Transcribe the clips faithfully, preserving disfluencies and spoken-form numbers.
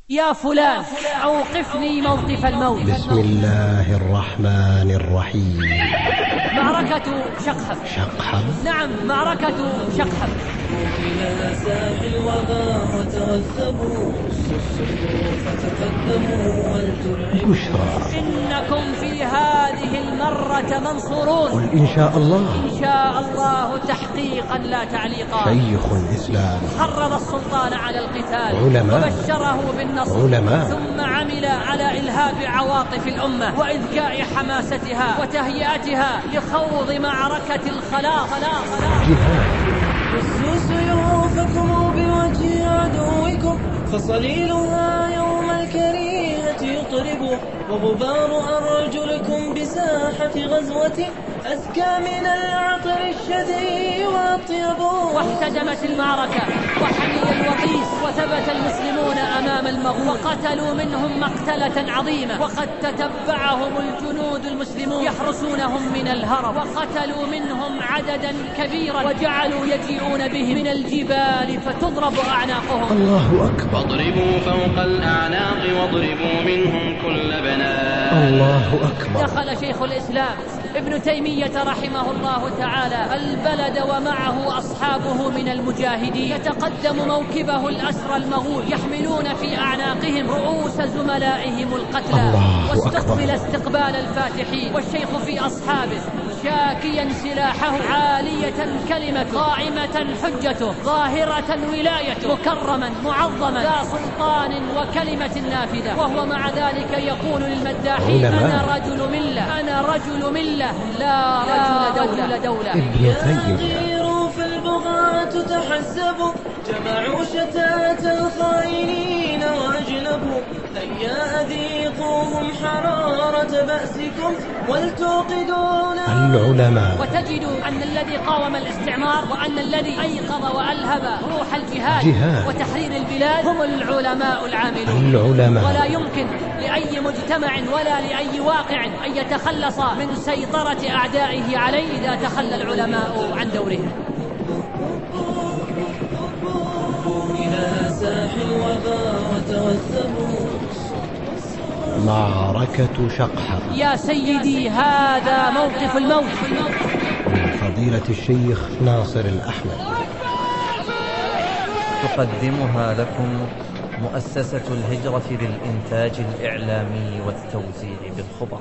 يا فلان أوقفني موقف الموت. بسم الله الرحمن الرحيم. معركة شقحب. شقحب؟ نعم، معركة شقحب. إلى ساح الوغى وترثبوا فتقدموا ولترعبوا. بشرى إنكم في هذه المرة منصورون. قل إن شاء الله. إن شاء الله تحقيقا لا تعليقا. شيخ الإسلام حرض السلطان على القتال، علماء وبشره بالنصر، علماء ثم عمل على إلهاب عواطف الأمة وإذكاء حماستها وتهيئتها لخوض معركة الخلاص. جهاد. هزوا سيوفكم بوجه عدوكم فصليلها يوم الكريهة يطرب، وغبار أرجلكم بساحة غزوة أزكى من العطر الشدي وأطيب. واحتدمت المعركة وحمي الوطيس، وثبت المسلمون أمام المغول وقتلوا منهم مقتلة عظيمة، وقد تتبعهم الجنود المسلمون يحرسونهم من الهرب، وقتلوا منهم عددا كبيرا وجعلوا يجيئون بهم من الجبال فتضرب أعناقهم. الله أكبر. واضربوا فوق الأعناق واضربوا منهم كل بنان. الله أكبر. دخل شيخ الإسلام ابن تيمية رحمه الله تعالى البلد ومعه أصحابه من المجاهدين، يتقدم موكبه الأسرى المغول يحملون في أعناقهم رؤوس زملائهم القتلى، واستقبل استقبال الفاتحين والشيخ في أصحابه شاكيا سلاحه، عالية كلمة، قائمة حجته، ظاهرة ولايته، مكرما معظما ذا سلطان وكلمة نافذة، وهو مع ذلك يقول للمداحين أنا رجل ملة، أنا رجل ملة لا رجل دولة, دولة. ابن تيمية. في البغاة تحزبوا جمعوا شتات الخائنين وأجنبوا، هيا أذيقوهم حرارة بأسكم ولتوقدون العلماء. وتجد أن الذي قاوم الاستعمار وأن الذي أيقظ وألهب روح الجهاد جهاد وتحرير البلاد هم العلماء العاملون. العلماء. ولا يمكن لأي مجتمع ولا لأي واقع أن يتخلص من سيطرة أعدائه عليه إذا تخلى العلماء عن دورهم. إلى ساح الوغى وتوثبوا. معركة شقحب. يا سيدي هذا موقف الموت. من فضيلة الشيخ ناصر الأحمد. تقدمها لكم مؤسسة الهجرة للإنتاج الإعلامي والتوزيع بالخبر.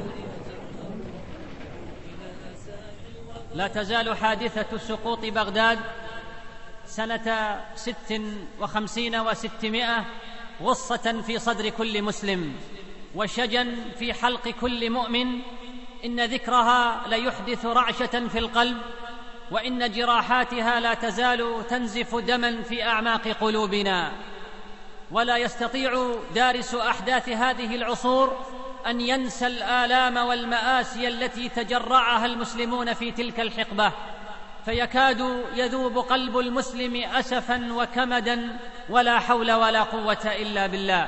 لا تزال حادثة سقوط بغداد سنة ست وخمسين وستمائة غصة في صدر كل مسلم وشجا في حلق كل مؤمن. إن ذكرها ليحدث رعشة في القلب، وإن جراحاتها لا تزال تنزف دما في أعماق قلوبنا. ولا يستطيع دارس أحداث هذه العصور أن ينسى الآلام والمآسي التي تجرعها المسلمون في تلك الحقبة، فيكاد يذوب قلب المسلم أسفا وكمدا، ولا حول ولا قوة إلا بالله.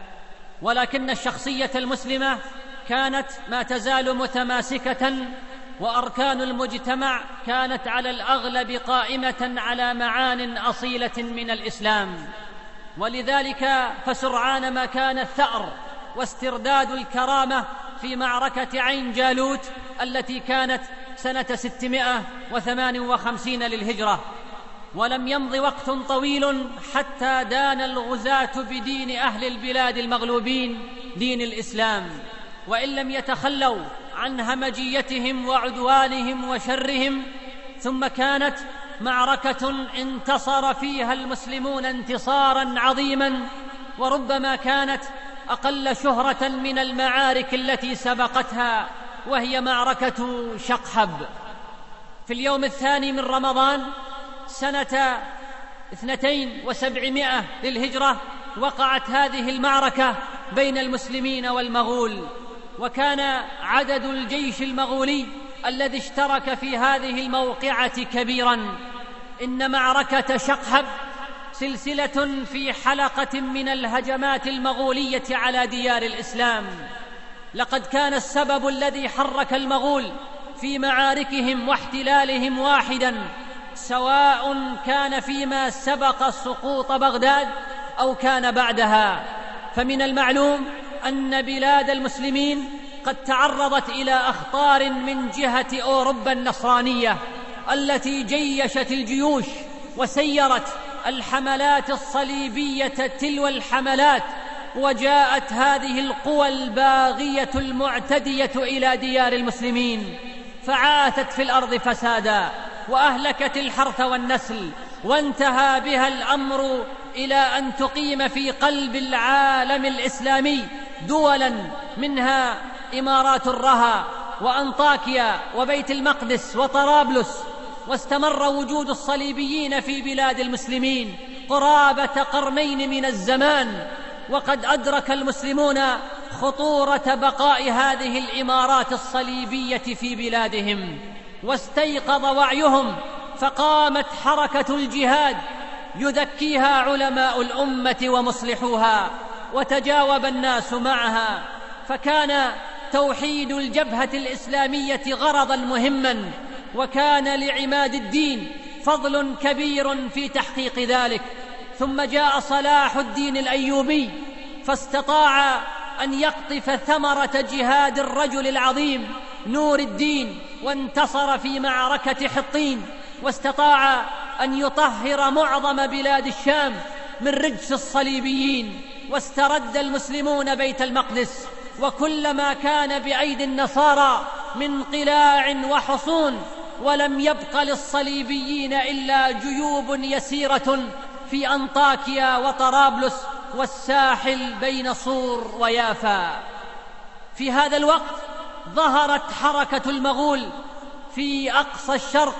ولكن الشخصية المسلمة كانت ما تزال متماسكة، وأركان المجتمع كانت على الأغلب قائمة على معان أصيلة من الإسلام. ولذلك فسرعان ما كان الثأر واسترداد الكرامة في معركة عين جالوت التي كانت سنة ستمائة وثمان وخمسين للهجرة. ولم يمض وقت طويل حتى دان الغزاة بدين أهل البلاد المغلوبين، دين الإسلام، وإن لم يتخلوا عن همجيتهم وعدوانهم وشرهم. ثم كانت معركة انتصر فيها المسلمون انتصارا عظيما، وربما كانت أقل شهرة من المعارك التي سبقتها، وهي معركة شقحب. في اليوم الثاني من رمضان سنة اثنتين وسبعمائة للهجرة وقعت هذه المعركة بين المسلمين والمغول، وكان عدد الجيش المغولي الذي اشترك في هذه الموقعة كبيرا. إن معركة شقحب سلسلة في حلقة من الهجمات المغولية على ديار الإسلام. لقد كان السبب الذي حرك المغول في معاركهم واحتلالهم واحدا، سواء كان فيما سبق سقوط بغداد أو كان بعدها، فمن المعلوم أن بلاد المسلمين قد تعرضت إلى أخطار من جهة أوروبا النصرانية التي جيشت الجيوش وسيرت الحملات الصليبية تلو الحملات، وجاءت هذه القوى الباغية المعتدية إلى ديار المسلمين فعاثت في الأرض فسادا وأهلكت الحرث والنسل، وانتهى بها الأمر إلى أن تقيم في قلب العالم الإسلامي دولا منها إمارات الرها وأنطاكيا وبيت المقدس وطرابلس، واستمر وجود الصليبيين في بلاد المسلمين قرابة قرنين من الزمان، وقد أدرك المسلمون خطورة بقاء هذه الإمارات الصليبية في بلادهم، واستيقظ وعيهم فقامت حركة الجهاد يذكيها علماء الأمة ومصلحوها، وتجاوب الناس معها، فكان توحيد الجبهة الإسلامية غرضا مهما، وكان لعماد الدين فضل كبير في تحقيق ذلك. ثم جاء صلاح الدين الأيوبي فاستطاع أن يقطف ثمرة جهاد الرجل العظيم نور الدين، وانتصر في معركة حطين، واستطاع أن يطهر معظم بلاد الشام من رجس الصليبيين، واسترد المسلمون بيت المقدس وكل ما كان بأيدي النصارى من قلاع وحصون، ولم يبق للصليبيين إلا جيوب يسيرة في أنطاكيا وطرابلس والساحل بين صور ويافا. في هذا الوقت ظهرت حركة المغول في أقصى الشرق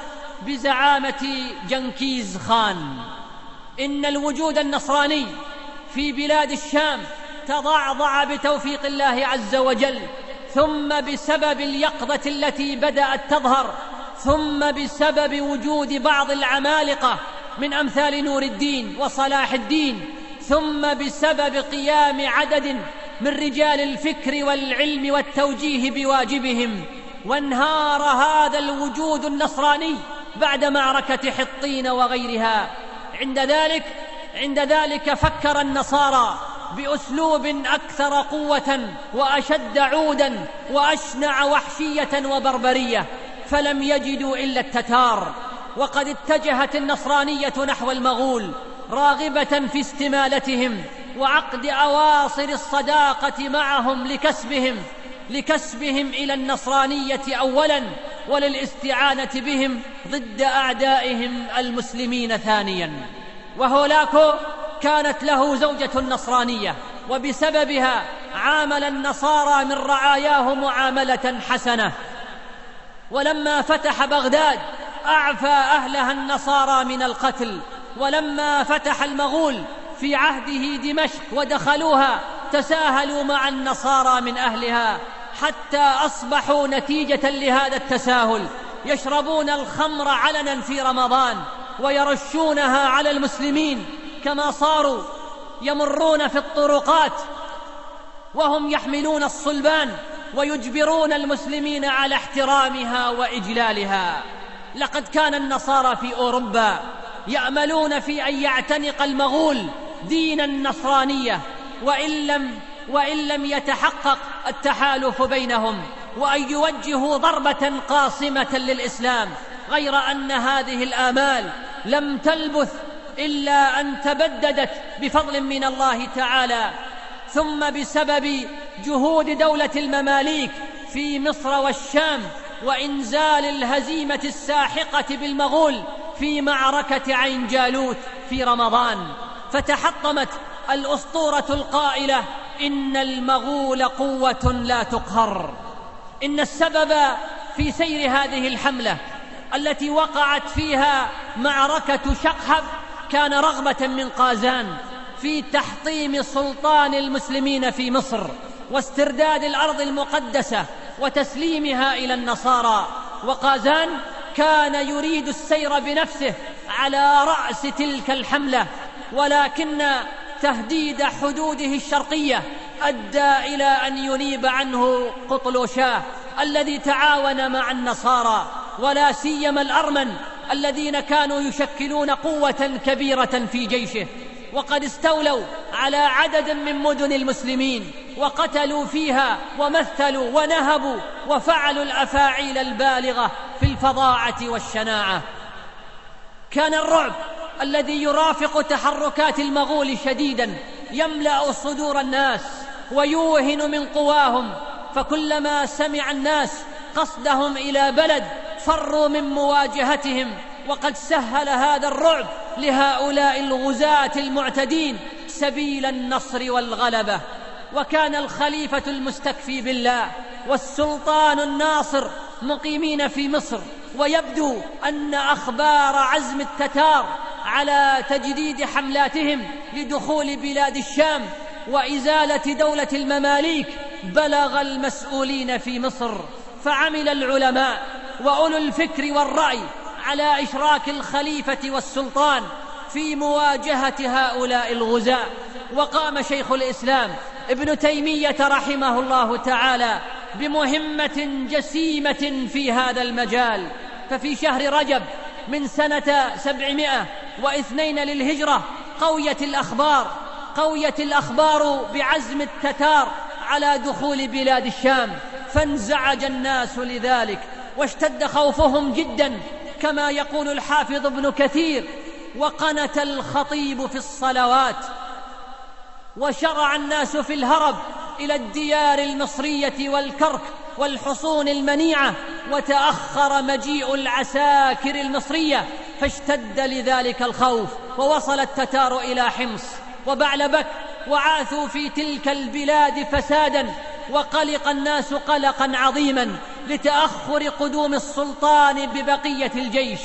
بزعامة جنكيز خان. إن الوجود النصراني في بلاد الشام تضعضع بتوفيق الله عز وجل، ثم بسبب اليقظة التي بدأت تظهر، ثم بسبب وجود بعض العمالقة من أمثال نور الدين وصلاح الدين، ثم بسبب قيام عدد من رجال الفكر والعلم والتوجيه بواجبهم، وانهار هذا الوجود النصراني بعد معركة حطين وغيرها. عند ذلك عند ذلك فكر النصارى بأسلوب أكثر قوة وأشد عودا وأشنع وحشية وبربرية، فلم يجدوا إلا التتار، وقد اتجهت النصرانية نحو المغول راغبة في استمالتهم وعقد أواصر الصداقة معهم لكسبهم لكسبهم إلى النصرانية أولا، وللاستعانة بهم ضد أعدائهم المسلمين ثانيا. وهولاكو كانت له زوجة نصرانية، وبسببها عامل النصارى من رعاياه معاملة حسنة، ولما فتح بغداد أعفى أهلها النصارى من القتل، ولما فتح المغول في عهده دمشق ودخلوها تساهلوا مع النصارى من أهلها، حتى أصبحوا نتيجة لهذا التساهل يشربون الخمر علنا في رمضان ويرشونها على المسلمين، كما صاروا يمرون في الطرقات وهم يحملون الصلبان ويجبرون المسلمين على احترامها وإجلالها. لقد كان النصارى في أوروبا يأملون في أن يعتنق المغول دين النصرانية وإن لم, وإن لم يتحقق التحالف بينهم، وأن يوجهوا ضربة قاصمة للإسلام، غير أن هذه الآمال لم تلبث إلا أن تبددت بفضل من الله تعالى، ثم بسبب جهود دولة المماليك في مصر والشام وإنزال الهزيمة الساحقة بالمغول في معركة عين جالوت في رمضان، فتحطمت الأسطورة القائلة إن المغول قوة لا تقهر. إن السبب في سير هذه الحملة التي وقعت فيها معركة شقحب كان رغبة من قازان في تحطيم سلطان المسلمين في مصر واسترداد الأرض المقدسة وتسليمها إلى النصارى، وقازان كان يريد السير بنفسه على رأس تلك الحملة، ولكن تهديد حدوده الشرقية أدى إلى أن ينيب عنه قطلوشاه الذي تعاون مع النصارى، ولا سيما الأرمن الذين كانوا يشكلون قوة كبيرة في جيشه. وقد استولوا على عدد من مدن المسلمين وقتلوا فيها ومثلوا ونهبوا وفعلوا الأفاعيل البالغة في الفظاعة والشناعة. كان الرعب الذي يرافق تحركات المغول شديدا يملأ صدور الناس ويوهن من قواهم، فكلما سمع الناس قصدهم إلى بلد فروا من مواجهتهم. وقد سهل هذا الرعب لهؤلاء الغزاة المعتدين سبيل النصر والغلبة. وكان الخليفة المستكفي بالله والسلطان الناصر مقيمين في مصر، ويبدو أن أخبار عزم التتار على تجديد حملاتهم لدخول بلاد الشام وإزالة دولة المماليك بلغ المسؤولين في مصر، فعمل العلماء وأولو الفكر والرأي على إشراك الخليفة والسلطان في مواجهة هؤلاء الغزاة. وقام شيخ الإسلام ابن تيمية رحمه الله تعالى بمهمة جسيمة في هذا المجال. ففي شهر رجب من سنة سبعمائة واثنين للهجرة قويت الأخبار قويت الأخبار بعزم التتار على دخول بلاد الشام، فانزعج الناس لذلك واشتد خوفهم جدا، كما يقول الحافظ ابن كثير: وقنت الخطيب في الصلوات. وشرع الناس في الهرب إلى الديار المصرية والكرك والحصون المنيعة، وتأخر مجيء العساكر المصرية فاشتد لذلك الخوف، ووصل التتار إلى حمص وبعلبك وعاثوا في تلك البلاد فسادا، وقلق الناس قلقا عظيما لتأخر قدوم السلطان ببقية الجيش،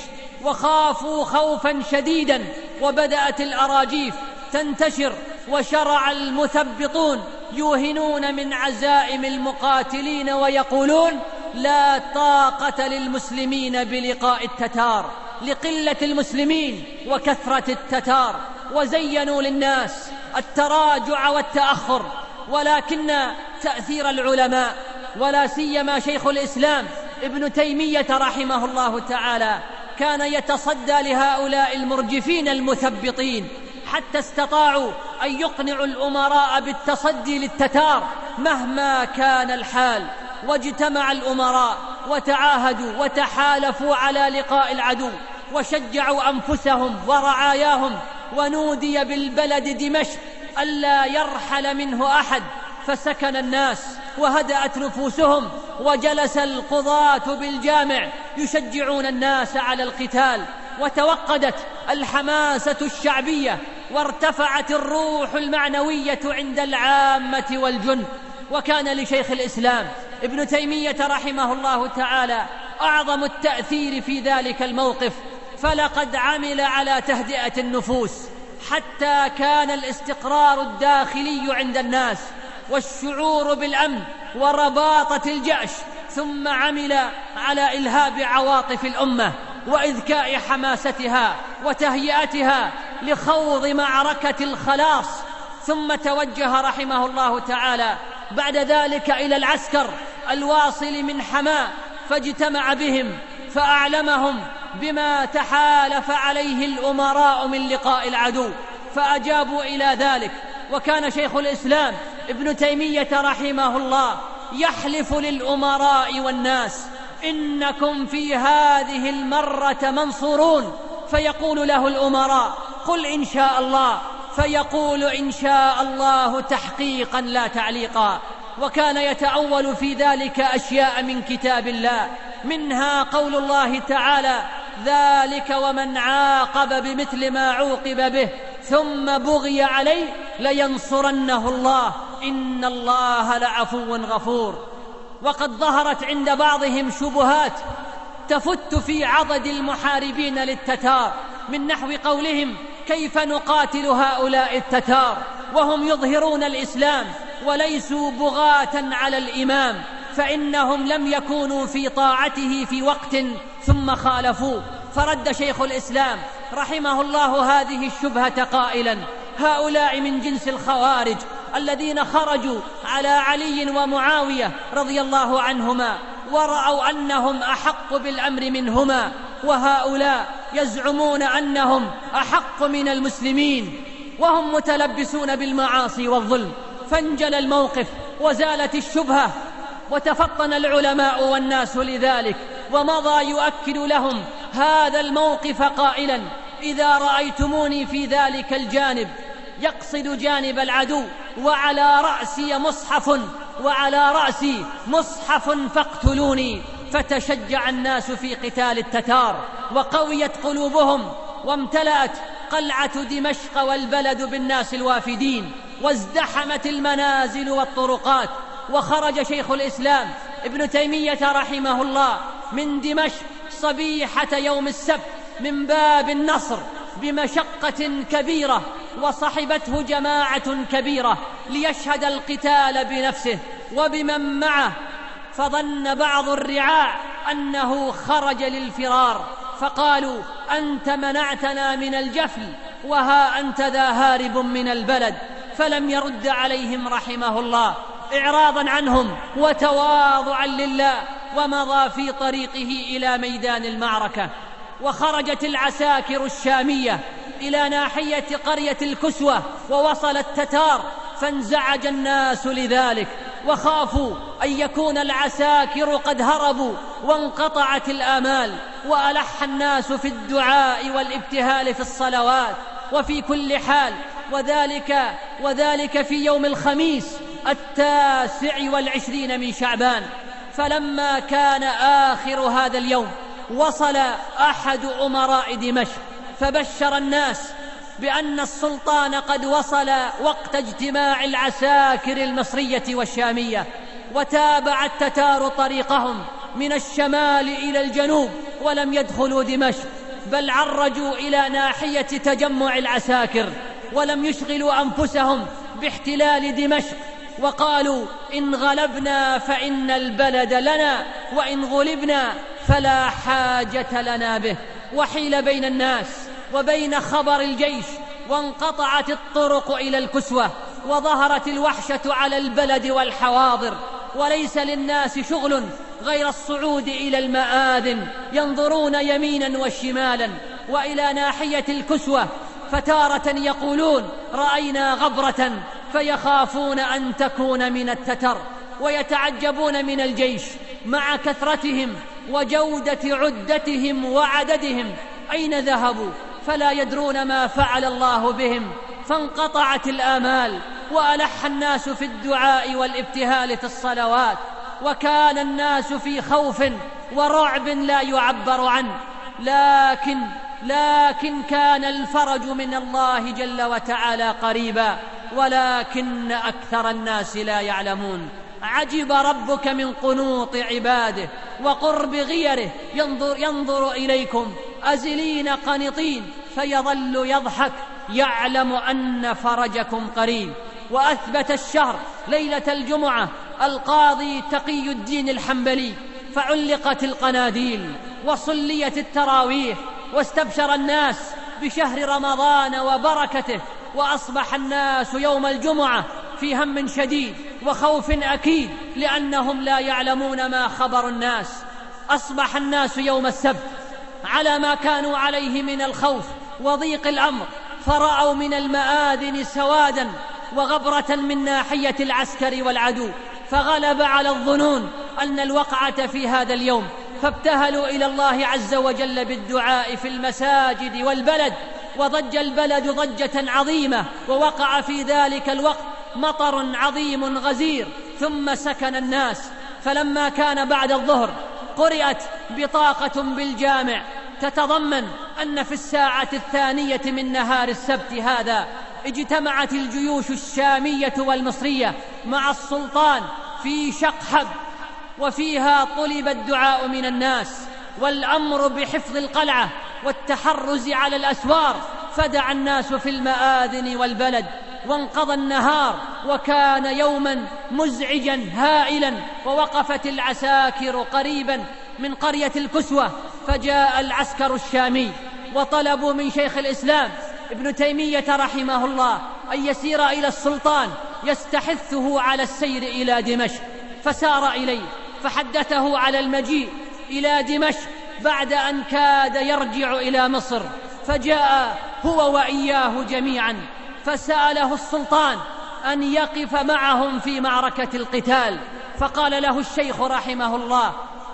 وخافوا خوفا شديدا، وبدأت الأراجيف تنتشر، وشرع المثبطون يوهنون من عزائم المقاتلين ويقولون: لا طاقة للمسلمين بلقاء التتار لقلة المسلمين وكثرة التتار، وزينوا للناس التراجع والتأخر. ولكن تأثير العلماء ولا سيما شيخ الإسلام ابن تيمية رحمه الله تعالى كان يتصدى لهؤلاء المرجفين المثبطين، حتى استطاعوا أن يقنعوا الأمراء بالتصدي للتتار مهما كان الحال. واجتمع الأمراء وتعاهدوا وتحالفوا على لقاء العدو، وشجعوا أنفسهم ورعاياهم، ونودي بالبلد دمشق ألا يرحل منه أحد، فسكن الناس وهدأت نفوسهم، وجلس القضاة بالجامع يشجعون الناس على القتال، وتوقدت الحماسة الشعبية، وارتفعت الروح المعنوية عند العامة والجند. وكان لشيخ الإسلام ابن تيمية رحمه الله تعالى أعظم التأثير في ذلك الموقف، فلقد عمل على تهدئة النفوس حتى كان الاستقرار الداخلي عند الناس والشعور بالأمن ورباطة الجأش، ثم عمل على إلهاب عواطف الأمة وإذكاء حماستها وتهيئتها لخوض معركة الخلاص. ثم توجه رحمه الله تعالى بعد ذلك إلى العسكر الواصل من حماة، فاجتمع بهم فأعلمهم بما تحالف عليه الأمراء من لقاء العدو، فأجابوا إلى ذلك. وكان شيخ الإسلام ابن تيمية رحمه الله يحلف للأمراء والناس: إنكم في هذه المرة منصورون. فيقول له الأمراء: قل إن شاء الله، فيقول: إن شاء الله تحقيقا لا تعليقا. وكان يتأول في ذلك أشياء من كتاب الله، منها قول الله تعالى: ذلك ومن عاقب بمثل ما عوقب به ثم بغي عليه لينصرنه الله إن الله لعفو غفور. وقد ظهرت عند بعضهم شبهات تفت في عضد المحاربين للتتار، من نحو قولهم: كيف نقاتل هؤلاء التتار وهم يظهرون الإسلام وليسوا بغاة على الإمام، فإنهم لم يكونوا في طاعته في وقت ثم خالفوه. فرد شيخ الإسلام رحمه الله هذه الشبهة قائلا: هؤلاء من جنس الخوارج الذين خرجوا على علي ومعاوية رضي الله عنهما ورأوا أنهم أحق بالأمر منهما، وهؤلاء يزعمون أنهم أحق من المسلمين. وهم متلبسون بالمعاصي والظلم، فانجلى الموقف وزالت الشبهة، وتفطن العلماء والناس لذلك، ومضى يؤكد لهم هذا الموقف قائلا: إذا رأيتموني في ذلك الجانب، يقصد جانب العدو، وعلى رأسي مصحف وعلى رأسي مصحف فاقتلوني. فتشجع الناس في قتال التتار، وقويت قلوبهم، وامتلأت قلعة دمشق والبلد بالناس الوافدين، وازدحمت المنازل والطرقات. وخرج شيخ الإسلام ابن تيمية رحمه الله من دمشق صبيحة يوم السبت من باب النصر بمشقة كبيرة، وصحبته جماعة كبيرة ليشهد القتال بنفسه وبمن معه، فظن بعض الرعاع أنه خرج للفرار، فقالوا: أنت منعتنا من الجفل، وها أنت ذا هارب من البلد. فلم يرد عليهم رحمه الله إعراضا عنهم وتواضعا لله، ومضى في طريقه إلى ميدان المعركة. وخرجت العساكر الشامية إلى ناحية قرية الكسوة، ووصل التتار، فانزعج الناس لذلك، وخافوا أن يكون العساكر قد هربوا، وانقطعت الآمال، وألح الناس في الدعاء والابتهال في الصلوات وفي كل حال. وذلك, وذلك في يوم الخميس التاسع والعشرين من شعبان. فلما كان آخر هذا اليوم وصل أحد أمراء دمشق، فبشر الناس بأن السلطان قد وصل وقت اجتماع العساكر المصرية والشامية. وتابع التتار طريقهم من الشمال إلى الجنوب، ولم يدخلوا دمشق، بل عرجوا إلى ناحية تجمع العساكر، ولم يشغلوا أنفسهم باحتلال دمشق، وقالوا: إن غلبنا فإن البلد لنا، وإن غلبنا فلا حاجة لنا به. وحيل بين الناس وبين خبر الجيش، وانقطعت الطرق إلى الكسوة، وظهرت الوحشة على البلد والحواضر، وليس للناس شغل غير الصعود إلى المآذن، ينظرون يمينا وشمالا وإلى ناحية الكسوة، فتارة يقولون: رأينا غبرة، فيخافون أن تكون من التتر، ويتعجبون من الجيش مع كثرتهم وجودة عدتهم وعددهم، أين ذهبوا؟ فلا يدرون ما فعل الله بهم. فانقطعت الآمال، وألح الناس في الدعاء والابتهال في الصلوات، وكان الناس في خوف ورعب لا يعبر عنه. لكن لكن كان الفرج من الله جل وتعالى قريبا، ولكن أكثر الناس لا يعلمون. عجب ربك من قنوط عباده وقرب غيره، ينظر, ينظر إليكم أزلين قنطين، فيظل يضحك يعلم أن فرجكم قريب. وأثبت الشهر ليلة الجمعة القاضي تقي الدين الحنبلي، فعلقت القناديل وصليت التراويح، واستبشر الناس بشهر رمضان وبركته. وأصبح الناس يوم الجمعة في هم شديد وخوف أكيد، لأنهم لا يعلمون ما خبر الناس. أصبح الناس يوم السبت على ما كانوا عليه من الخوف وضيق الأمر، فرأوا من المآذن سوادا وغبرة من ناحية العسكر والعدو، فغلب على الظنون أن الوقعة في هذا اليوم، فابتهلوا إلى الله عز وجل بالدعاء في المساجد والبلد، وضج البلد ضجة عظيمة، ووقع في ذلك الوقت مطر عظيم غزير، ثم سكن الناس. فلما كان بعد الظهر قرأت بطاقة بالجامع تتضمن أن في الساعة الثانية من نهار السبت هذا اجتمعت الجيوش الشامية والمصرية مع السلطان في شقحب، وفيها طلب الدعاء من الناس والأمر بحفظ القلعة والتحرز على الأسوار. فدعا الناس في المآذن والبلد، وانقضى النهار، وكان يوما مزعجا هائلا. ووقفت العساكر قريبا من قرية الكسوة، فجاء العسكر الشامي وطلبوا من شيخ الإسلام ابن تيمية رحمه الله أن يسير إلى السلطان يستحثه على السير إلى دمشق، فسار إليه، فحدثه على المجيء إلى دمشق بعد أن كاد يرجع إلى مصر، فجاء هو وإياه جميعا، فسأله السلطان أن يقف معهم في معركة القتال، فقال له الشيخ رحمه الله: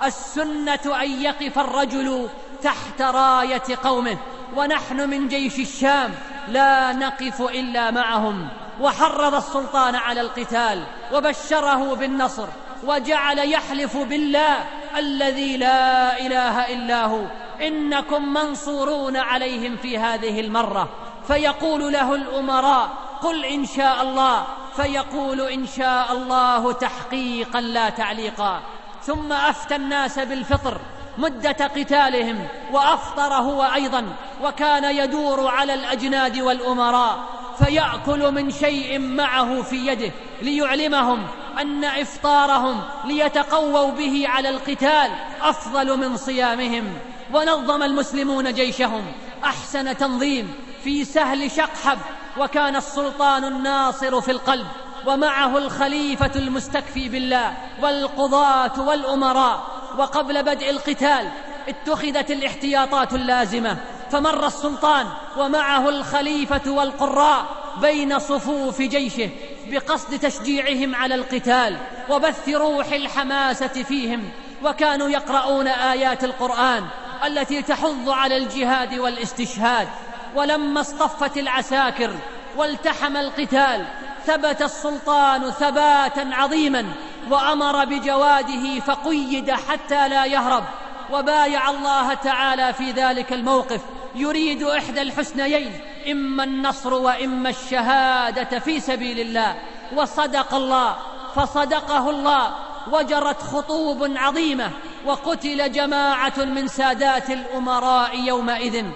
السنة أن يقف الرجل تحت راية قومه، ونحن من جيش الشام لا نقف إلا معهم. وحرض السلطان على القتال وبشره بالنصر، وجعل يحلف بالله الذي لا إله إلا هو إنكم منصورون عليهم في هذه المرة. فيقول له الأمراء: قل إن شاء الله، فيقول إن شاء الله تحقيقا لا تعليقا. ثم أفتى الناس بالفطر مدة قتالهم، وأفطر هو أيضا، وكان يدور على الأجناد والأمراء فيأكل من شيء معه في يده ليعلمهم أن إفطارهم ليتقووا به على القتال أفضل من صيامهم. ونظم المسلمون جيشهم أحسن تنظيم في سهل شقحب، وكان السلطان الناصر في القلب، ومعه الخليفة المستكفي بالله والقضاة والأمراء. وقبل بدء القتال اتخذت الاحتياطات اللازمة، فمر السلطان ومعه الخليفة والقراء بين صفوف جيشه بقصد تشجيعهم على القتال وبث روح الحماسة فيهم، وكانوا يقرؤون آيات القرآن التي تحض على الجهاد والاستشهاد. ولما اصطفت العساكر والتحم القتال ثبت السلطان ثباتا عظيما، وأمر بجواده فقيد حتى لا يهرب، وبايع الله تعالى في ذلك الموقف يريد إحدى الحسنيين، إما النصر وإما الشهادة في سبيل الله. وصدق الله فصدقه الله، وجرت خطوب عظيمة، وقتل جماعة من سادات الأمراء يومئذ.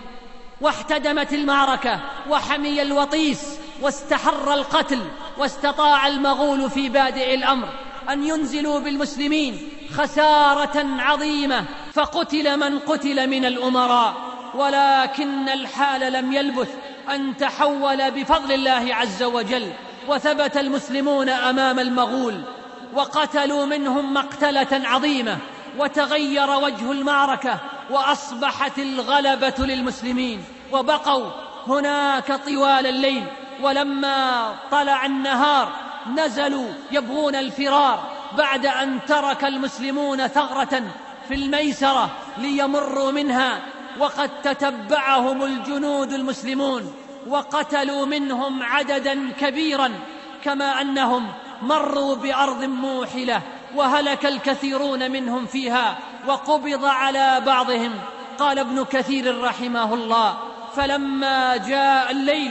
واحتدمت المعركة وحمي الوطيس واستحر القتل، واستطاع المغول في بادئ الأمر أن ينزلوا بالمسلمين خسارة عظيمة، فقتل من قتل من الأمراء. ولكن الحال لم يلبث أن تحول بفضل الله عز وجل، وثبت المسلمون أمام المغول وقتلوا منهم مقتلة عظيمة، وتغير وجه المعركة وأصبحت الغلبة للمسلمين، وبقوا هناك طوال الليل. ولما طلع النهار نزلوا يبغون الفرار بعد أن ترك المسلمون ثغرة في الميسرة ليمروا منها، وقد تتبعهم الجنود المسلمون وقتلوا منهم عددا كبيرا، كما أنهم مروا بأرض موحلة وهلك الكثيرون منهم فيها وقبض على بعضهم. قال ابن كثير رحمه الله: فلما جاء الليل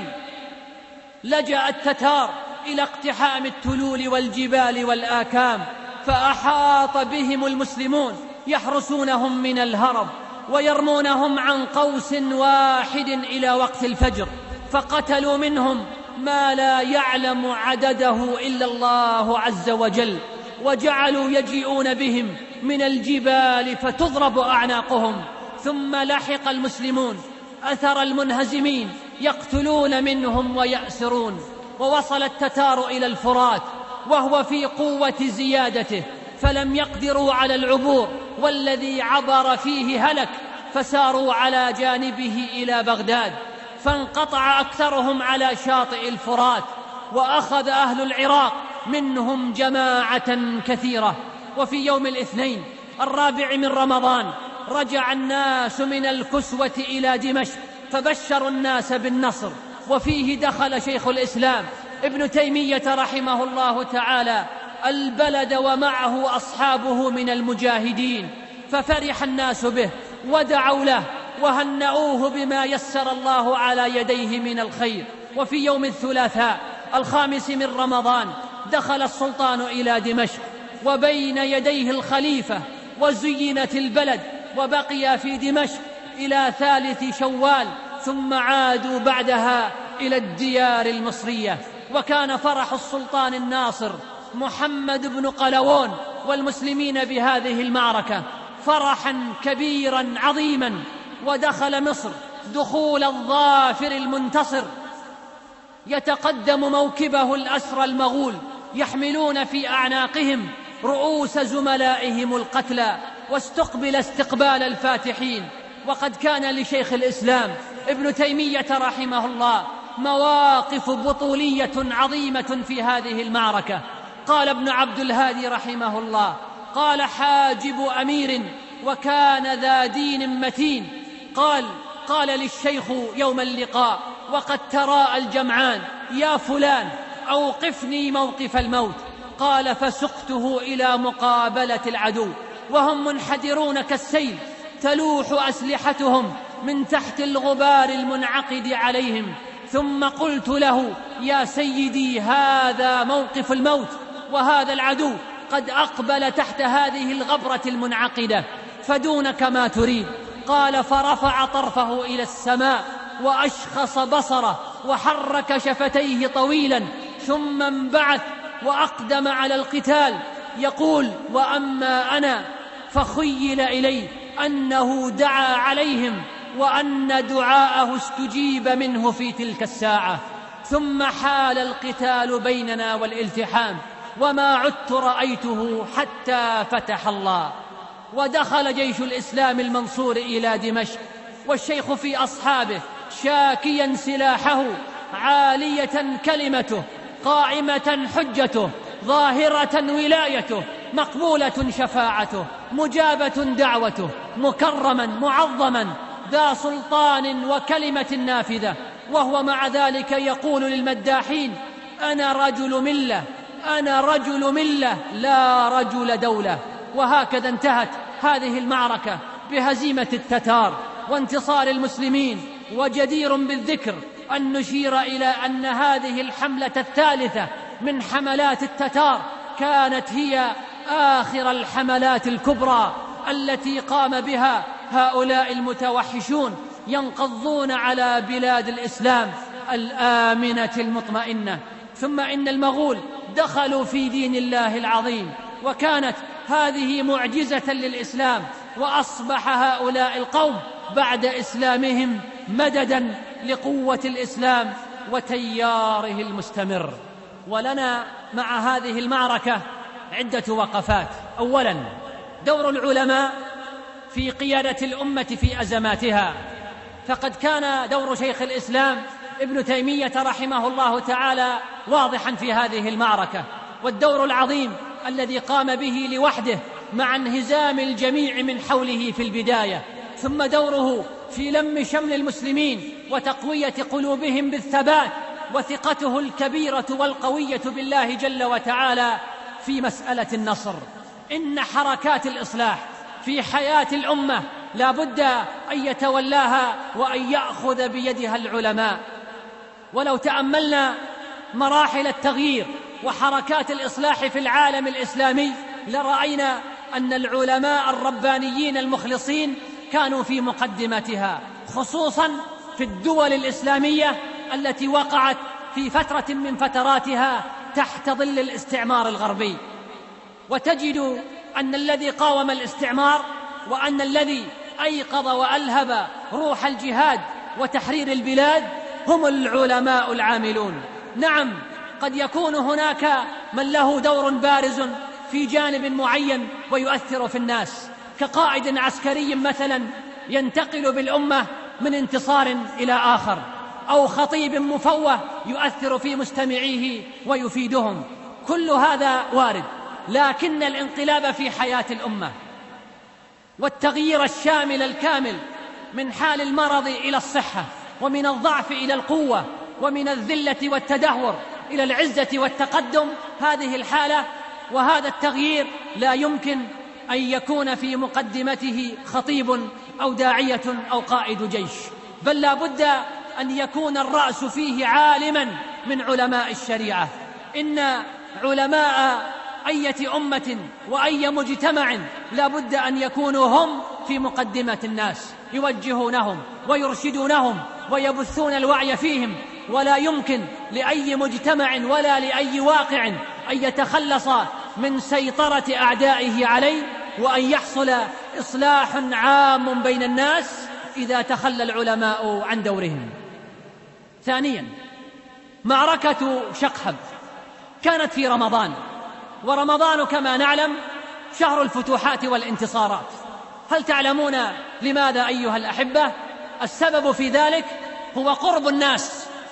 لجأ التتار إلى اقتحام التلول والجبال والآكام، فأحاط بهم المسلمون يحرسونهم من الهرب ويرمونهم عن قوس واحد إلى وقت الفجر، فقتلوا منهم ما لا يعلم عدده إلا الله عز وجل، وجعلوا يجيئون بهم من الجبال فتضرب أعناقهم. ثم لحق المسلمون أثر المنهزمين يقتلون منهم ويأسرون، ووصل التتار إلى الفرات وهو في قوة زيادته، فلم يقدروا على العبور، والذي عبر فيه هلك، فساروا على جانبه إلى بغداد، فانقطع أكثرهم على شاطئ الفرات، وأخذ أهل العراق منهم جماعة كثيرة. وفي يوم الاثنين الرابع من رمضان رجع الناس من الكسوة إلى دمشق، فبشروا الناس بالنصر، وفيه دخل شيخ الإسلام ابن تيمية رحمه الله تعالى البلد ومعه أصحابه من المجاهدين، ففرح الناس به ودعوا له وهنؤوه بما يسر الله على يديه من الخير. وفي يوم الثلاثاء الخامس من رمضان دخل السلطان إلى دمشق وبين يديه الخليفة، وزينت البلد، وبقي في دمشق إلى ثالث شوال، ثم عادوا بعدها إلى الديار المصرية. وكان فرح السلطان الناصر محمد بن قلاوون والمسلمين بهذه المعركة فرحا كبيرا عظيما، ودخل مصر دخول الظافر المنتصر، يتقدم موكبه الأسرى المغول يحملون في أعناقهم رؤوس زملائهم القتلى، واستقبل استقبال الفاتحين. وقد كان لشيخ الإسلام ابن تيمية رحمه الله مواقف بطولية عظيمة في هذه المعركة. قال ابن عبد الهادي رحمه الله: قال حاجب أمير وكان ذا دين متين، قال قال للشيخ يوم اللقاء وقد تراءى الجمعان: يا فلان أوقفني موقف الموت. قال: فسقته إلى مقابلة العدو وهم منحدرون كالسيل، تلوح أسلحتهم من تحت الغبار المنعقد عليهم. ثم قلت له: يا سيدي، هذا موقف الموت، وهذا العدو قد أقبل تحت هذه الغبرة المنعقدة، فدونك ما تريد. قال: فرفع طرفه إلى السماء وأشخص بصره وحرك شفتيه طويلا، ثم انبعث وأقدم على القتال يقول: وأما أنا فخيل إلي أنه دعا عليهم وأن دعاءه استجيب منه في تلك الساعة. ثم حال القتال بيننا والالتحام، وما عدت رأيته حتى فتح الله. ودخل جيش الإسلام المنصور إلى دمشق، والشيخ في أصحابه شاكيا سلاحه، عالية كلمته، قائمة حجته، ظاهرة ولايته، مقبولة شفاعته، مجابة دعوته، مكرما معظما، ذا سلطان وكلمة نافذة. وهو مع ذلك يقول للمداحين: أنا رجل ملة، أنا رجل ملة لا رجل دولة. وهكذا انتهت هذه المعركة بهزيمة التتار وانتصار المسلمين. وجدير بالذكر أن نشير إلى أن هذه الحملة الثالثة من حملات التتار كانت هي آخر الحملات الكبرى التي قام بها هؤلاء المتوحشون ينقضون على بلاد الإسلام الآمنة المطمئنة. ثم إن المغول دخلوا في دين الله العظيم، وكانت هذه معجزة للإسلام، وأصبح هؤلاء القوم بعد إسلامهم مددا لقوة الإسلام وتياره المستمر. ولنا مع هذه المعركة عدة وقفات. أولا، دور العلماء في قيادة الأمة في أزماتها، فقد كان دور شيخ الإسلام ابن تيمية رحمه الله تعالى واضحا في هذه المعركة، والدور العظيم الذي قام به لوحده مع انهزام الجميع من حوله في البداية، ثم دوره في لم شمل المسلمين وتقوية قلوبهم بالثبات، وثقته الكبيرة والقوية بالله جل وتعالى في مسألة النصر. إن حركات الإصلاح في حياة الأمة لا بد أن يتولاها وأن يأخذ بيدها العلماء. ولو تأملنا مراحل التغيير وحركات الإصلاح في العالم الإسلامي لرأينا أن العلماء الربانيين المخلصين كانوا في مقدمتها، خصوصا في الدول الإسلامية التي وقعت في فترة من فتراتها تحت ظل الاستعمار الغربي. وتجد أن الذي قاوم الاستعمار وأن الذي أيقظ وألهب روح الجهاد وتحرير البلاد هم العلماء العاملون. نعم، قد يكون هناك من له دور بارز في جانب معين ويؤثر في الناس، كقائد عسكري مثلا ينتقل بالأمة من انتصار إلى آخر، أو خطيب مفوه يؤثر في مستمعيه ويفيدهم. كل هذا وارد، لكن الانقلاب في حياة الأمة والتغيير الشامل الكامل من حال المرض إلى الصحة، ومن الضعف إلى القوة، ومن الذلة والتدهور إلى العزة والتقدم، هذه الحالة وهذا التغيير لا يمكن أن يكون في مقدمته خطيب أو داعية أو قائد جيش، بل لا بد أن يكون الرأس فيه عالما من علماء الشريعة. إن علماء أية أمة وأي مجتمع لا بد أن يكونوا هم في مقدمة الناس، يوجهونهم ويرشدونهم ويبثون الوعي فيهم. ولا يمكن لأي مجتمع ولا لأي واقع أن يتخلص من سيطرة أعدائه عليه، وأن يحصل إصلاح عام بين الناس إذا تخلى العلماء عن دورهم. ثانيا، معركة شقحب كانت في رمضان، ورمضان كما نعلم شهر الفتوحات والانتصارات. هل تعلمون لماذا أيها الأحبة؟ السبب في ذلك هو قرب الناس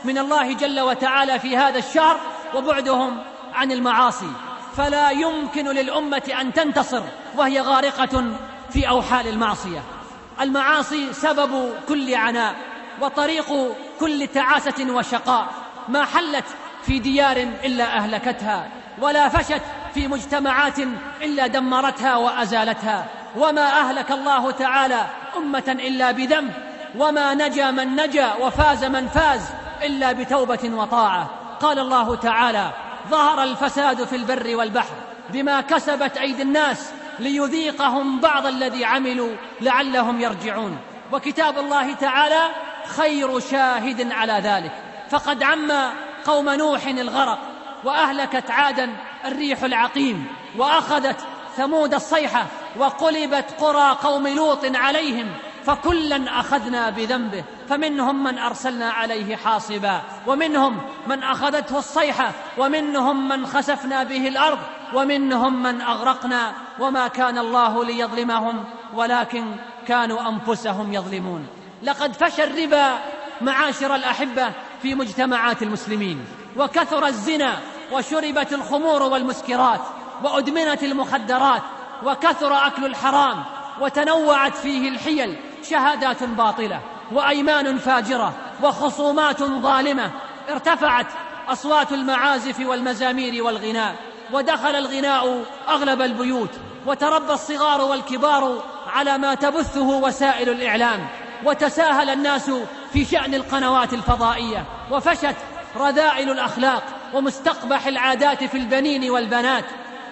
من الله جل وتعالى في هذا الشهر وبعدهم عن المعاصي، فلا يمكن للأمة أن تنتصر وهي غارقة في أوحال المعصية. المعاصي سبب كل عناء وطريق كل تعاسة وشقاء، ما حلت في ديار إلا أهلكتها، ولا فشت في مجتمعات إلا دمرتها وأزالتها، وما أهلك الله تعالى أمة إلا بذنب، وما نجا من نجا وفاز من فاز إلا بتوبة وطاعة. قال الله تعالى: ظهر الفساد في البر والبحر بما كسبت أيدي الناس ليذيقهم بعض الذي عملوا لعلهم يرجعون. وكتاب الله تعالى خير شاهد على ذلك، فقد عم قوم نوح الغرق، وأهلكت عادا الريح العقيم، وأخذت ثمود الصيحة، وقلبت قرى قوم لوط عليهم، فكلا أخذنا بذنبه، فمنهم من أرسلنا عليه حاصبا، ومنهم من أخذته الصيحة، ومنهم من خسفنا به الأرض، ومنهم من أغرقنا، وما كان الله ليظلمهم ولكن كانوا أنفسهم يظلمون. لقد فشى الربا معاشر الأحبة في مجتمعات المسلمين، وكثر الزنا، وشربت الخمور والمسكرات، وأدمنت المخدرات، وكثر أكل الحرام، وتنوعت فيه الحيل، شهادات باطلة وأيمان فاجرة وخصومات ظالمة. ارتفعت أصوات المعازف والمزامير والغناء، ودخل الغناء أغلب البيوت، وتربى الصغار والكبار على ما تبثه وسائل الإعلام، وتساهل الناس في شأن القنوات الفضائية، وفشت رذائل الأخلاق ومستقبح العادات في البنين والبنات،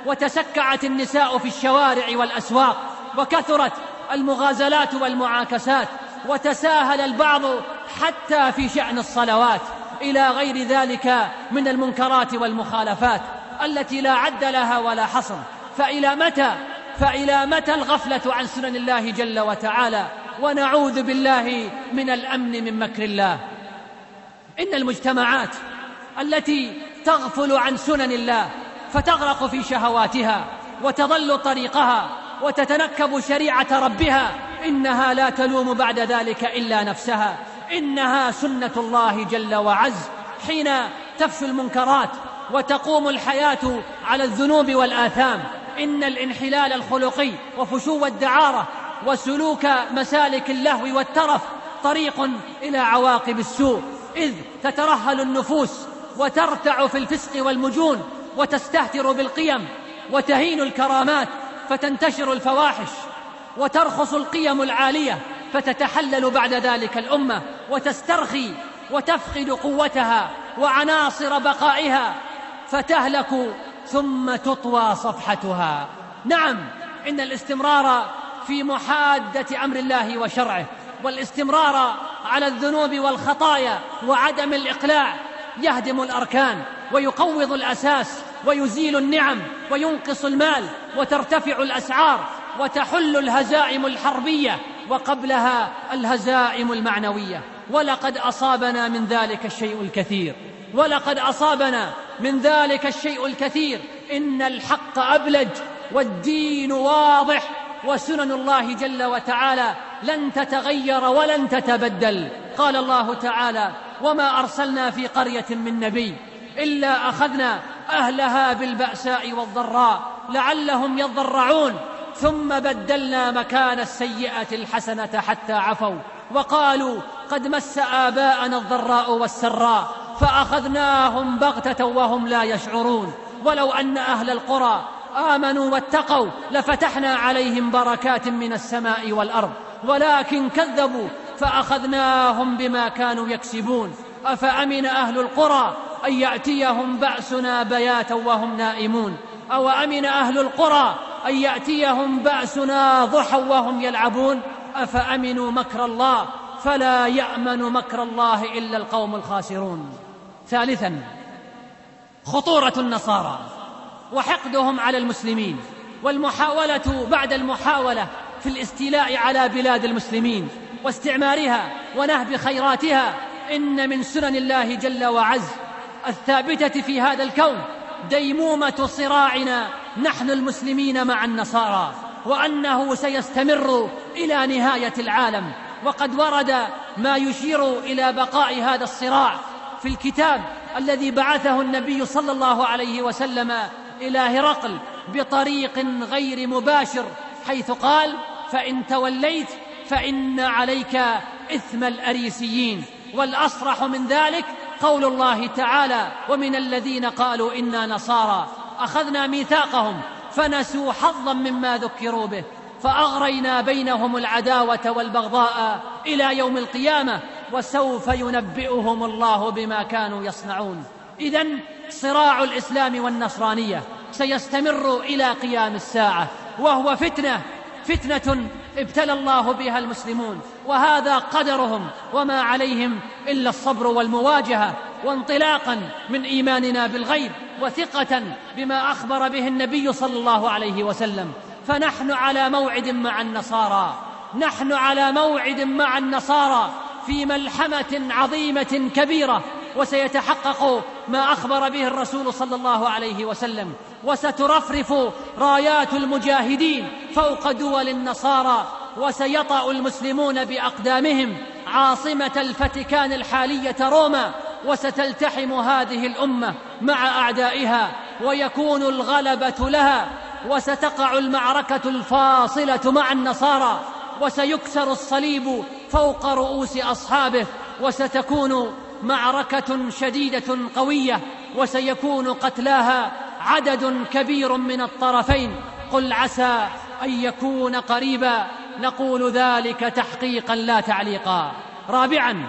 وتسكعت النساء في الشوارع والأسواق، وكثرت المغازلات والمعاكسات، وتساهل البعض حتى في شأن الصلوات، إلى غير ذلك من المنكرات والمخالفات التي لا عد لها ولا حصر. فإلى متى فإلى متى الغفلة عن سنن الله جل وتعالى، ونعوذ بالله من الأمن من مكر الله. إن المجتمعات التي تغفل عن سنن الله فتغرق في شهواتها وتضل طريقها وتتنكب شريعة ربها، إنها لا تلوم بعد ذلك إلا نفسها. إنها سنة الله جل وعز حين تفشو المنكرات وتقوم الحياة على الذنوب والآثام. إن الانحلال الخلقي وفشو الدعارة وسلوك مسالك اللهو والترف طريق إلى عواقب السوء، إذ تترهل النفوس وترتع في الفسق والمجون، وتستهتر بالقيم وتهين الكرامات، فتنتشر الفواحش وترخص القيم العالية، فتتحلل بعد ذلك الأمة وتسترخي وتفقد قوتها وعناصر بقائها، فتهلك ثم تطوى صفحتها. نعم، إن الاستمرار في محادة أمر الله وشرعه، والاستمرار على الذنوب والخطايا وعدم الإقلاع يهدم الأركان ويقوض الأساس ويزيل النعم وينقص المال، وترتفع الأسعار، وتحل الهزائم الحربية، وقبلها الهزائم المعنوية. ولقد أصابنا من ذلك الشيء الكثير ولقد أصابنا من ذلك الشيء الكثير إن الحق أبلج والدين واضح، وسنن الله جل وتعالى لن تتغير ولن تتبدل. قال الله تعالى: وما أرسلنا في قرية من نبي إلا أخذنا أهلها بالبأساء والضراء لعلهم يضرعون ثم بدلنا مكان السيئة الحسنة حتى عفوا وقالوا قد مس آباءنا الضراء والسراء فأخذناهم بغتة وهم لا يشعرون. ولو أن أهل القرى آمنوا واتقوا لفتحنا عليهم بركات من السماء والأرض ولكن كذبوا فأخذناهم بما كانوا يكسبون. أفأمن أهل القرى أن يأتيهم بأسنا بياتا وهم نائمون أو أمن أهل القرى أن يأتيهم بأسنا ضحى وهم يلعبون أفأمنوا مكر الله فلا يأمن مكر الله إلا القوم الخاسرون. ثالثا، خطورة النصارى وحقدهم على المسلمين، والمحاولة بعد المحاولة في الاستيلاء على بلاد المسلمين واستعمارها ونهب خيراتها. إن من سنن الله جل وعز الثابتة في هذا الكون ديمومة صراعنا نحن المسلمين مع النصارى، وأنه سيستمر إلى نهاية العالم. وقد ورد ما يشير إلى بقاء هذا الصراع في الكتاب الذي بعثه النبي صلى الله عليه وسلم إلى هرقل بطريق غير مباشر، حيث قال: فإن توليت فإن عليك إثم الأريسيين. والأصرح من ذلك قول الله تعالى: ومن الذين قالوا إنا نصارى أخذنا ميثاقهم فنسوا حظا مما ذكروا به فأغرينا بينهم العداوة والبغضاء إلى يوم القيامة وسوف ينبئهم الله بما كانوا يصنعون. إذن صراع الإسلام والنصرانية سيستمر إلى قيام الساعة، وهو فتنة فتنة ابتلى الله بها المسلمون، وهذا قدرهم وما عليهم إلا الصبر والمواجهة، وانطلاقا من إيماننا بالغيب وثقة بما أخبر به النبي صلى الله عليه وسلم. فنحن على موعد مع النصارى نحن على موعد مع النصارى في ملحمة عظيمة كبيرة، وسيتحقق ما أخبر به الرسول صلى الله عليه وسلم، وسترفرف رايات المجاهدين فوق دول النصارى، وسيطأ المسلمون بأقدامهم عاصمة الفاتيكان الحالية روما، وستلتحم هذه الأمة مع أعدائها ويكون الغلبة لها، وستقع المعركة الفاصلة مع النصارى، وسيكسر الصليب فوق رؤوس أصحابه، وستكون معركة شديدة قوية، وسيكون قتلاها عدد كبير من الطرفين. قل عسى أن يكون قريبا، نقول ذلك تحقيقا لا تعليقا. رابعا،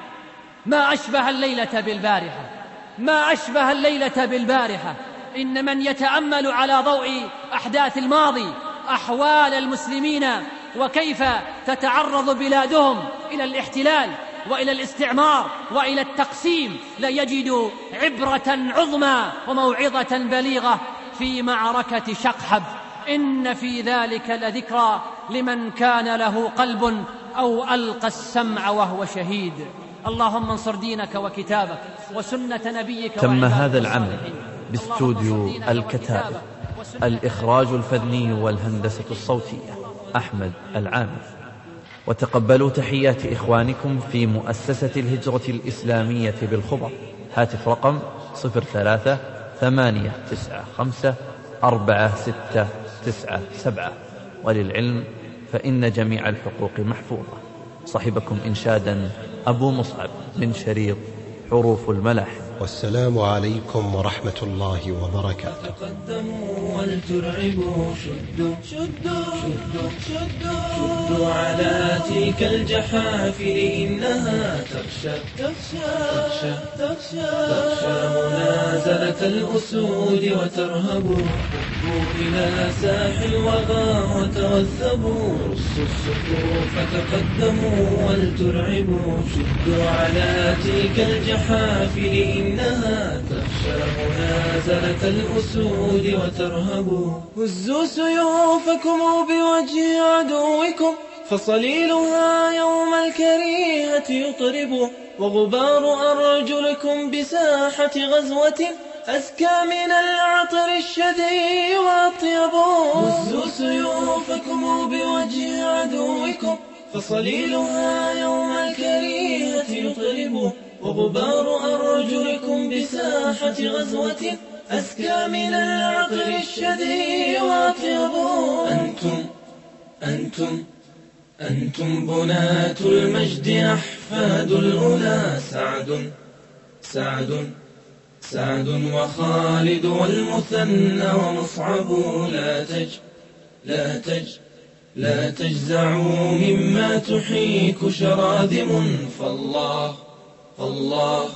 ما أشبه الليلة بالبارحة ما أشبه الليلة بالبارحة إن من يتأمل على ضوء أحداث الماضي أحوال المسلمين وكيف تتعرض بلادهم إلى الاحتلال وإلى الاستعمار وإلى التقسيم ليجد عبرة عظمى وموعظة بليغة في معركة شقحب. إن في ذلك لذكرى لمن كان له قلب أو ألقى السمع وهو شهيد. اللهم انصر دينك وكتابك وسنة نبيك. تم هذا العمل باستوديو الكتائب، الإخراج الفني والهندسة الصوتية أحمد العامر. وتقبلوا تحيات إخوانكم في مؤسسة الهجرة الإسلامية بالخبر. هاتف رقم صفر ثلاثة ثمانية تسعة خمسة أربعة ستة تسعة سبعة. وللعلم فإن جميع الحقوق محفوظة. صاحبكم إنشادا أبو مصعب من شريط حروف الملاحم. والسلام عليكم ورحمة الله وبركاته. تقدموا ولترعبوا، شدوا شدوا شدوا شدوا شدوا على تلك الجحافل إنها تخشى تخشى تخشى تخشى تخشى منازلة الأسود وترهبوا. هبوا إلى ساح الوغى وتوثبوا، رصوا الصفوف تقدموا ولترعبوا. شدوا على تلك الجحافل إنها تخشى منازلة الأسود وترهبوا. هزوا سيوفكم بوجه عدوكم فصليلها يوم الكريهة يطرب. وغبار أرجلكم بساحة غزوة أزكى من العطر الشدي وأطيب. هزوا سيوفكم بوجه عدوكم فصليلها يوم الكريهة يطرب. وغبار أرجلكم بساحة غزوة أزكى من العطر الشدي وأطيب. أنتم أنتم أنتم بنات المجد أحفاد الأولى، سعد سعد سعد وخالد والمثنى ومصعب. لا تج لا تج لا تجزعوا مما تحيك شراذم، فالله فالله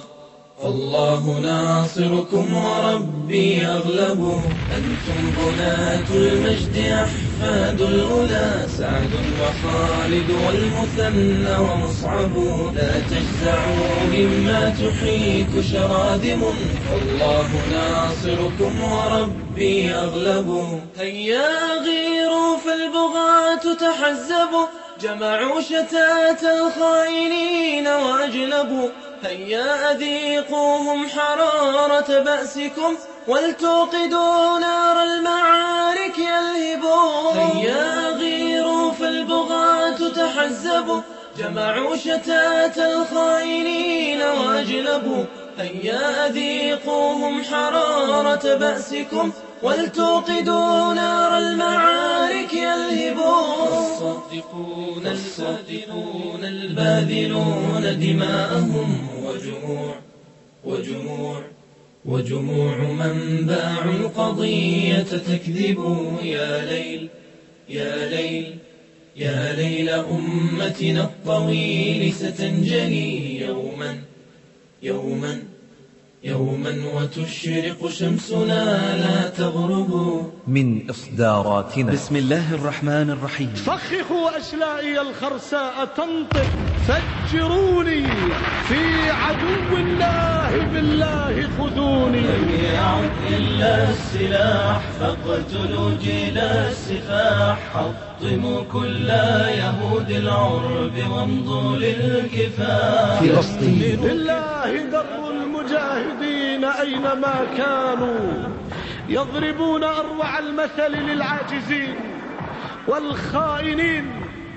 فالله ناصركم وربي أغلب. أنتم بنات المجد أحفاد الأولى، سعد وخالد والمثنى ومصعب. لا تجزعوا مما تحيك شراذم، فالله ناصركم وربي أغلب. هيا غيروا فالبغاة تحزبوا، جمعوا شتات الخائنين وأجلبوا. هيا أذيقوهم حرارة بأسكم ولتوقدوا نار المعارك يلهبوا. هيا غيروا فالبغاة تحزبوا، جمعوا شتات الخائنين وأجلبوا. هيا أذيقوهم حرارة بأسكم ولتوقدوا نار المعارك يلهبون. الصادقون الصادقون الباذلون دماءهم وجموع وجموع وجموع من باعوا القضية تكذب. يا ليل يا ليل يا ليل أمتنا الطويل ستنجلي يوما يوما يوما وتشرق شمسنا لا تغرب. من إصداراتنا. بسم الله الرحمن الرحيم. فخخوا أشلائي الخرساء تنطق فجروني في عدو الله بالله خذوني. لم يعد إلا السلاح فاقتلوا جيل السفاح. حطموا كل يهود العرب وامضوا للكفاح. فلسطين لله در المجاهدين أينما كانوا يضربون أروع المثل للعاجزين والخائنين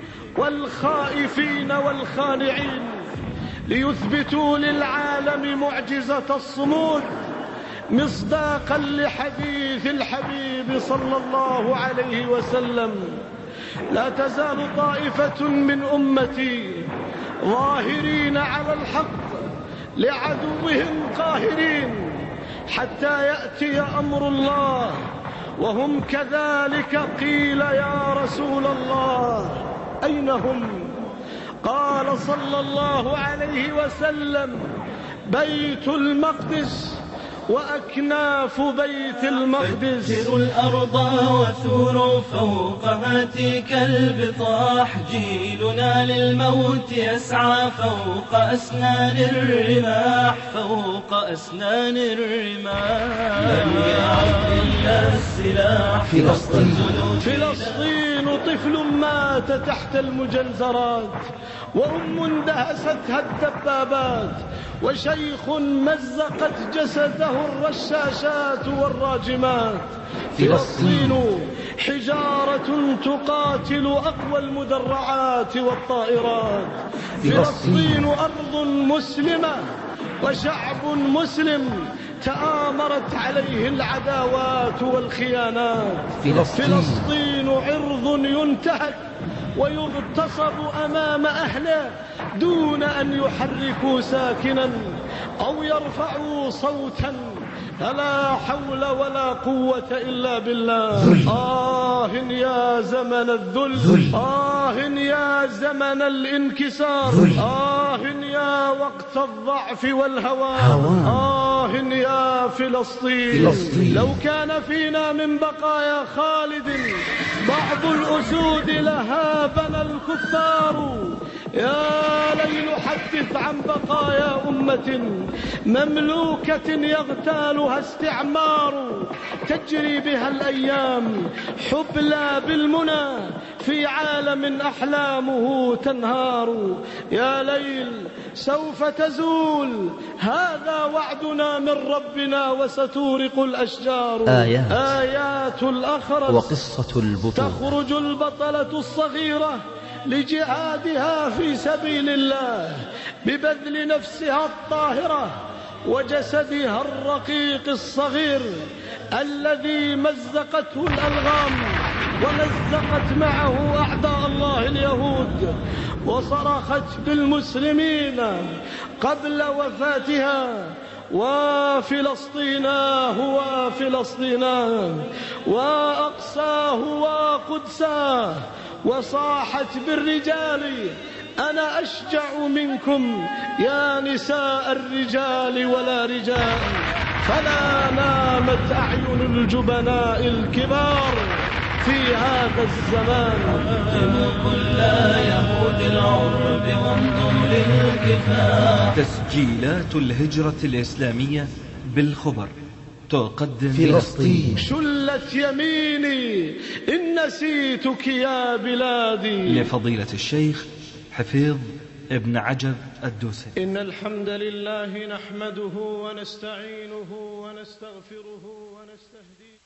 والخائفين والخانعين ليثبتوا للعالم معجزة الصمود مصداقا لحديث الحبيب صلى الله عليه وسلم. لا تزال طائفة من أمتي ظاهرين على الحق لعدوهم قاهرين حتى يأتي أمر الله وهم كذلك. قيل يا رسول الله أين هم؟ قال صلى الله عليه وسلم بيت المقدس وأكناف بيت المقدس. فجروا الأرض وثوروا فوقها تلك البطاح. جيلنا للموت يسعى فوق أسنان الرماح فوق أسنان الرماح. لم يعد إلا السلاح. فلسطين فلسطين طفل مات تحت المجنزرات وأم اندهستها الدبابات وشيخ مزقت جسده الرشاشات والراجمات. فلسطين حجارة تقاتل أقوى المدرعات والطائرات. فلسطين أرض مسلمة وشعب مسلم تآمرت عليه العداوات والخيانات. فلسطين عرض ينتهك ويغتصب أمام أهله دون أن يحركوا ساكنا أو يرفعوا صوتا. فلا حول ولا قوة إلا بالله. آه يا زمن الذل. آه يا زمن الانكسار. آه يا وقت الضعف والهوان. آه يا فلسطين. لو كان فينا من بقايا خالد بعض الأسود لهابنا الكفار. يا ليل حدث عن بقايا أمة مملوكة يغتالها استعمار تجري بها الأيام حبلى بالمنى في عالم أحلامه تنهار. يا ليل سوف تزول هذا وعدنا من ربنا وستورق الأشجار. آيات, آيات الأخرس وقصة البطولة. تخرج البطلة الصغيرة لجهادها في سبيل الله ببذل نفسها الطاهرة وجسدها الرقيق الصغير الذي مزقته الألغام ومزقت معه أعداء الله اليهود وصرخت بالمسلمين قبل وفاتها وفلسطين هو فلسطين وأقصاه وقدساه. وصاحت بالرجال أنا أشجع منكم يا نساء الرجال ولا رجال. فلا نامت أعين الجبناء الكبار في هذا الزمان. قدموا كل يهود العرب وامضوا للكفاح. تسجيلات الهجرة الإسلامية بالخبر تقدم فلسطين. شلت يميني إن نسيتك يا بلادي. لفضيلة الشيخ حفيظ ابن عجب الدوسي. إن الحمد لله نحمده ونستعينه ونستغفره ونستهديه.